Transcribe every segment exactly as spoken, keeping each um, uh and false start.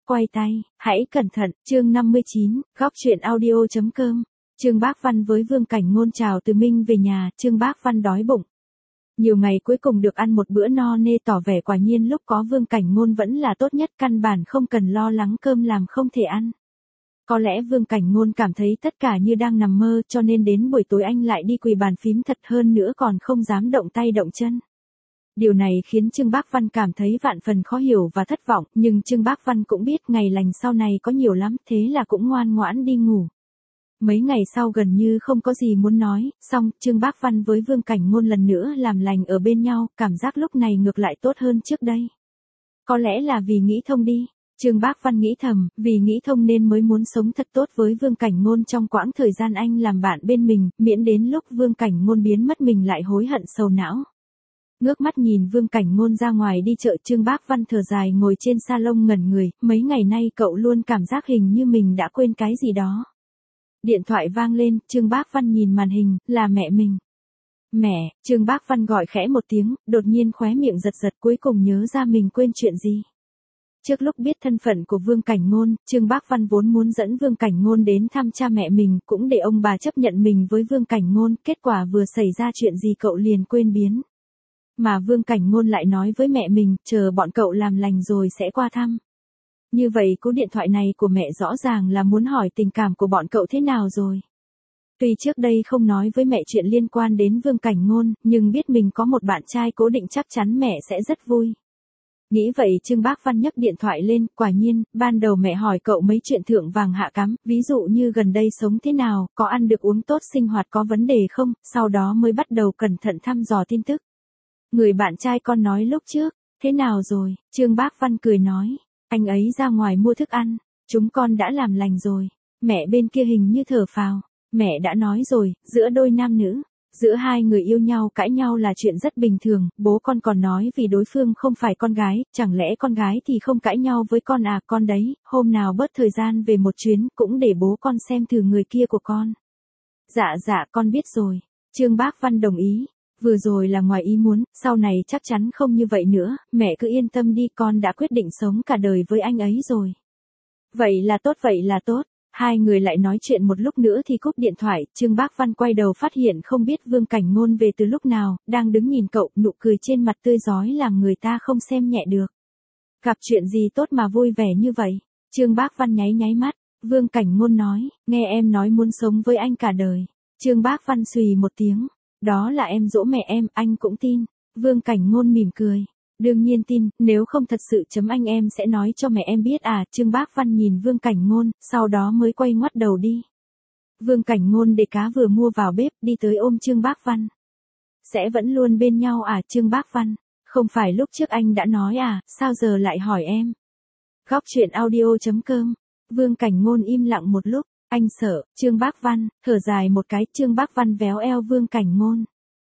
quay tay, hãy cẩn thận, chương năm mươi chín, góc truyện audio.com. Trương Bác Văn với Vương Cảnh Ngôn chào từ Minh về nhà, Trương Bác Văn đói bụng. Nhiều ngày cuối cùng được ăn một bữa no nê tỏ vẻ quả nhiên lúc có Vương Cảnh Ngôn vẫn là tốt nhất, căn bản không cần lo lắng cơm làm không thể ăn. Có lẽ Vương Cảnh Ngôn cảm thấy tất cả như đang nằm mơ, cho nên đến buổi tối anh lại đi quỳ bàn phím thật, hơn nữa còn không dám động tay động chân. Điều này khiến Trương Bác Văn cảm thấy vạn phần khó hiểu và thất vọng, nhưng Trương Bác Văn cũng biết ngày lành sau này có nhiều lắm, thế là cũng ngoan ngoãn đi ngủ. Mấy ngày sau gần như không có gì muốn nói, xong Trương Bác Văn với Vương Cảnh Ngôn lần nữa làm lành ở bên nhau, cảm giác lúc này ngược lại tốt hơn trước đây. Có lẽ là vì nghĩ thông đi. Trương Bác Văn nghĩ thầm, vì nghĩ thông nên mới muốn sống thật tốt với Vương Cảnh Ngôn trong quãng thời gian anh làm bạn bên mình, miễn đến lúc Vương Cảnh Ngôn biến mất mình lại hối hận sầu não. Ngước mắt nhìn Vương Cảnh Ngôn ra ngoài đi chợ, Trương Bác Văn thở dài ngồi trên salon ngẩn người, mấy ngày nay cậu luôn cảm giác hình như mình đã quên cái gì đó. Điện thoại vang lên, Trương Bác Văn nhìn màn hình, là mẹ mình. Mẹ, Trương Bác Văn gọi khẽ một tiếng, đột nhiên khóe miệng giật giật, cuối cùng nhớ ra mình quên chuyện gì. Trước lúc biết thân phận của Vương Cảnh Ngôn, Trương Bác Văn vốn muốn dẫn Vương Cảnh Ngôn đến thăm cha mẹ mình, cũng để ông bà chấp nhận mình với Vương Cảnh Ngôn, kết quả vừa xảy ra chuyện gì cậu liền quên biến. Mà Vương Cảnh Ngôn lại nói với mẹ mình, chờ bọn cậu làm lành rồi sẽ qua thăm. Như vậy cú điện thoại này của mẹ rõ ràng là muốn hỏi tình cảm của bọn cậu thế nào rồi. Tuy trước đây không nói với mẹ chuyện liên quan đến Vương Cảnh Ngôn, nhưng biết mình có một bạn trai cố định chắc chắn mẹ sẽ rất vui. Nghĩ vậy Trương Bác Văn nhấc điện thoại lên, quả nhiên, ban đầu mẹ hỏi cậu mấy chuyện thượng vàng hạ cám, ví dụ như gần đây sống thế nào, có ăn được uống tốt, sinh hoạt có vấn đề không, sau đó mới bắt đầu cẩn thận thăm dò tin tức. Người bạn trai con nói lúc trước, thế nào rồi, Trương Bác Văn cười nói, anh ấy ra ngoài mua thức ăn, chúng con đã làm lành rồi. Mẹ bên kia hình như thở phào, mẹ đã nói rồi, giữa đôi nam nữ, giữa hai người yêu nhau cãi nhau là chuyện rất bình thường, bố con còn nói vì đối phương không phải con gái, chẳng lẽ con gái thì không cãi nhau với con à, con đấy, hôm nào bớt thời gian về một chuyến, cũng để bố con xem thử người kia của con. Dạ dạ con biết rồi, Trương Bác Văn đồng ý. Vừa rồi là ngoài ý muốn, sau này chắc chắn không như vậy nữa, mẹ cứ yên tâm đi, con đã quyết định sống cả đời với anh ấy rồi. Vậy là tốt, vậy là tốt. Hai người lại nói chuyện một lúc nữa thì cúp điện thoại, Trương Bác Văn quay đầu phát hiện không biết Vương Cảnh Ngôn về từ lúc nào, đang đứng nhìn cậu, nụ cười trên mặt tươi rói làm người ta không xem nhẹ được. Gặp chuyện gì tốt mà vui vẻ như vậy? Trương Bác Văn nháy nháy mắt, Vương Cảnh Ngôn nói, nghe em nói muốn sống với anh cả đời. Trương Bác Văn xùy một tiếng. Đó là em dỗ mẹ em, anh cũng tin. Vương Cảnh Ngôn mỉm cười. Đương nhiên tin, nếu không thật sự chấm anh em sẽ nói cho mẹ em biết à. Trương Bác Văn nhìn Vương Cảnh Ngôn, sau đó mới quay ngoắt đầu đi. Vương Cảnh Ngôn để cá vừa mua vào bếp, đi tới ôm Trương Bác Văn. Sẽ vẫn luôn bên nhau à Trương Bác Văn? Không phải lúc trước anh đã nói à, sao giờ lại hỏi em? Góc truyện audio.com. Vương Cảnh Ngôn im lặng một lúc. Anh sợ, Trương Bác Văn, thở dài một cái, Trương Bác Văn véo eo Vương Cảnh Ngôn.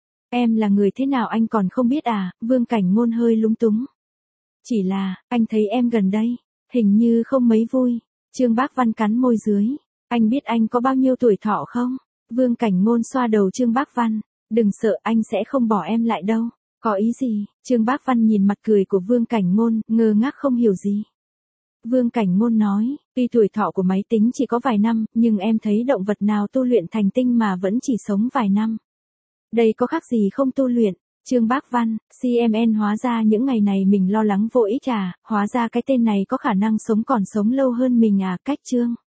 Em là người thế nào anh còn không biết à, Vương Cảnh Ngôn hơi lúng túng. Chỉ là, anh thấy em gần đây, hình như không mấy vui. Trương Bác Văn cắn môi dưới. Anh biết anh có bao nhiêu tuổi thọ không? Vương Cảnh Ngôn xoa đầu Trương Bác Văn. Đừng sợ, anh sẽ không bỏ em lại đâu. Có ý gì? Trương Bác Văn nhìn mặt cười của Vương Cảnh Ngôn, ngơ ngác không hiểu gì. Vương Cảnh Ngôn nói, tuy tuổi thọ của máy tính chỉ có vài năm, nhưng em thấy động vật nào tu luyện thành tinh mà vẫn chỉ sống vài năm. Đây có khác gì không tu luyện? Trương Bác Văn, xê em en hóa ra những ngày này mình lo lắng vô ích à, hóa ra cái tên này có khả năng sống còn sống lâu hơn mình à, cách Trương.